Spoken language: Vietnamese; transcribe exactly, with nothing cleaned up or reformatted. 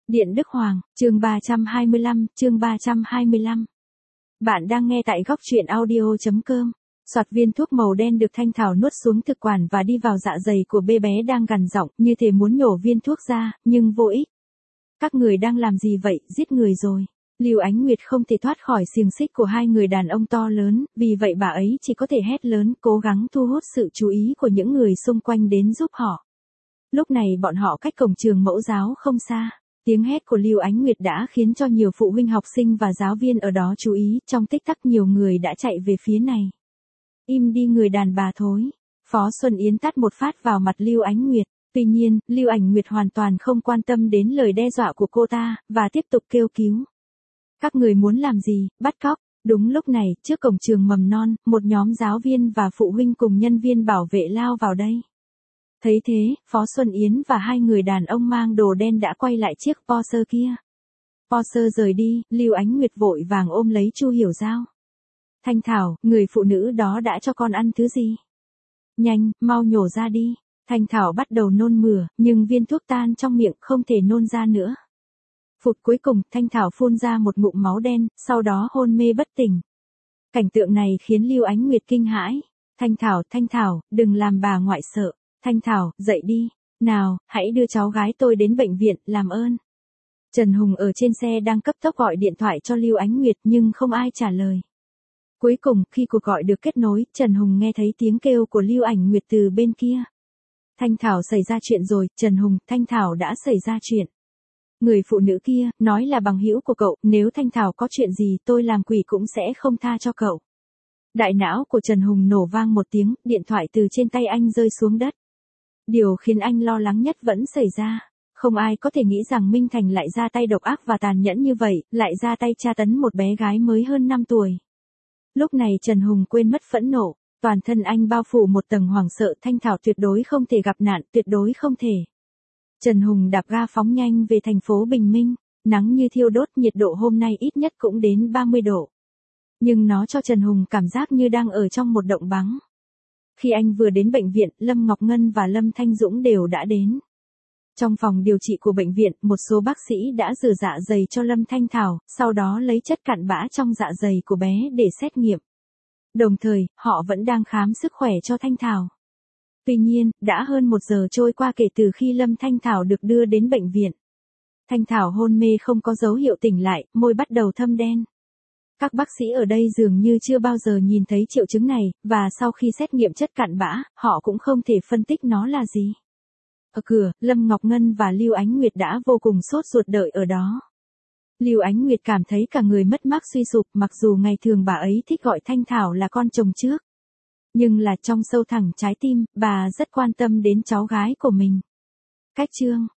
Điện Đức Hoàng, chương ba trăm hai mươi lăm, chương ba trăm hai mươi lăm. Bạn đang nghe tại góc truyện audio chấm com. Soạt viên thuốc màu đen được Thanh Thảo nuốt xuống thực quản và đi vào dạ dày của bê bé đang gằn giọng, như thể muốn nhổ viên thuốc ra, nhưng vô ích. Các người đang làm gì vậy, giết người rồi. Lưu Ánh Nguyệt không thể thoát khỏi xiềng xích của hai người đàn ông to lớn, vì vậy bà ấy chỉ có thể hét lớn, cố gắng thu hút sự chú ý của những người xung quanh đến giúp họ. Lúc này bọn họ cách cổng trường mẫu giáo không xa. Tiếng hét của Lưu Ánh Nguyệt đã khiến cho nhiều phụ huynh học sinh và giáo viên ở đó chú ý, trong tích tắc nhiều người đã chạy về phía này. Im đi người đàn bà thối. Phó Xuân Yến tát một phát vào mặt Lưu Ánh Nguyệt. Tuy nhiên, Lưu Ánh Nguyệt hoàn toàn không quan tâm đến lời đe dọa của cô ta, và tiếp tục kêu cứu. Các người muốn làm gì, bắt cóc? Đúng lúc này, trước cổng trường mầm non, một nhóm giáo viên và phụ huynh cùng nhân viên bảo vệ lao vào đây. Thấy thế, Phó Xuân Yến và hai người đàn ông mang đồ đen đã quay lại chiếc Porsche kia. Porsche rời đi, Lưu Ánh Nguyệt vội vàng ôm lấy Chu Hiểu Giao. Thanh Thảo, người phụ nữ đó đã cho con ăn thứ gì? Nhanh, mau nhổ ra đi. Thanh Thảo bắt đầu nôn mửa, nhưng viên thuốc tan trong miệng không thể nôn ra nữa. Phụt cuối cùng, Thanh Thảo phun ra một ngụm máu đen, sau đó hôn mê bất tỉnh. Cảnh tượng này khiến Lưu Ánh Nguyệt kinh hãi. Thanh Thảo, Thanh Thảo, đừng làm bà ngoại sợ. Thanh Thảo, dậy đi. Nào, hãy đưa cháu gái tôi đến bệnh viện, làm ơn. Trần Hùng ở trên xe đang cấp tốc gọi điện thoại cho Lưu Ánh Nguyệt nhưng không ai trả lời. Cuối cùng, khi cuộc gọi được kết nối, Trần Hùng nghe thấy tiếng kêu của Lưu Ánh Nguyệt từ bên kia. Thanh Thảo xảy ra chuyện rồi, Trần Hùng, Thanh Thảo đã xảy ra chuyện. Người phụ nữ kia, nói là bằng hữu của cậu, nếu Thanh Thảo có chuyện gì tôi làm quỷ cũng sẽ không tha cho cậu. Đại não của Trần Hùng nổ vang một tiếng, điện thoại từ trên tay anh rơi xuống đất. Điều khiến anh lo lắng nhất vẫn xảy ra. Không ai có thể nghĩ rằng Minh Thành lại ra tay độc ác và tàn nhẫn như vậy, lại ra tay tra tấn một bé gái mới hơn năm tuổi. Lúc này Trần Hùng quên mất phẫn nộ, toàn thân anh bao phủ một tầng hoảng sợ. Thanh Thảo tuyệt đối không thể gặp nạn, tuyệt đối không thể. Trần Hùng đạp ga phóng nhanh về thành phố Bình Minh, nắng như thiêu đốt, nhiệt độ hôm nay ít nhất cũng đến ba mươi độ. Nhưng nó cho Trần Hùng cảm giác như đang ở trong một động bắn. Khi anh vừa đến bệnh viện, Lâm Ngọc Ngân và Lâm Thanh Dũng đều đã đến. Trong phòng điều trị của bệnh viện, một số bác sĩ đã rửa dạ dày cho Lâm Thanh Thảo, sau đó lấy chất cặn bã trong dạ dày của bé để xét nghiệm. Đồng thời, họ vẫn đang khám sức khỏe cho Thanh Thảo. Tuy nhiên, đã hơn một giờ trôi qua kể từ khi Lâm Thanh Thảo được đưa đến bệnh viện. Thanh Thảo hôn mê không có dấu hiệu tỉnh lại, môi bắt đầu thâm đen. Các bác sĩ ở đây dường như chưa bao giờ nhìn thấy triệu chứng này, và sau khi xét nghiệm chất cặn bã, họ cũng không thể phân tích nó là gì. Ở cửa, Lâm Ngọc Ngân và Lưu Ánh Nguyệt đã vô cùng sốt ruột đợi ở đó. Lưu Ánh Nguyệt cảm thấy cả người mất mát suy sụp, mặc dù ngày thường bà ấy thích gọi Thanh Thảo là con chồng trước. Nhưng là trong sâu thẳm trái tim, bà rất quan tâm đến cháu gái của mình. Cách chương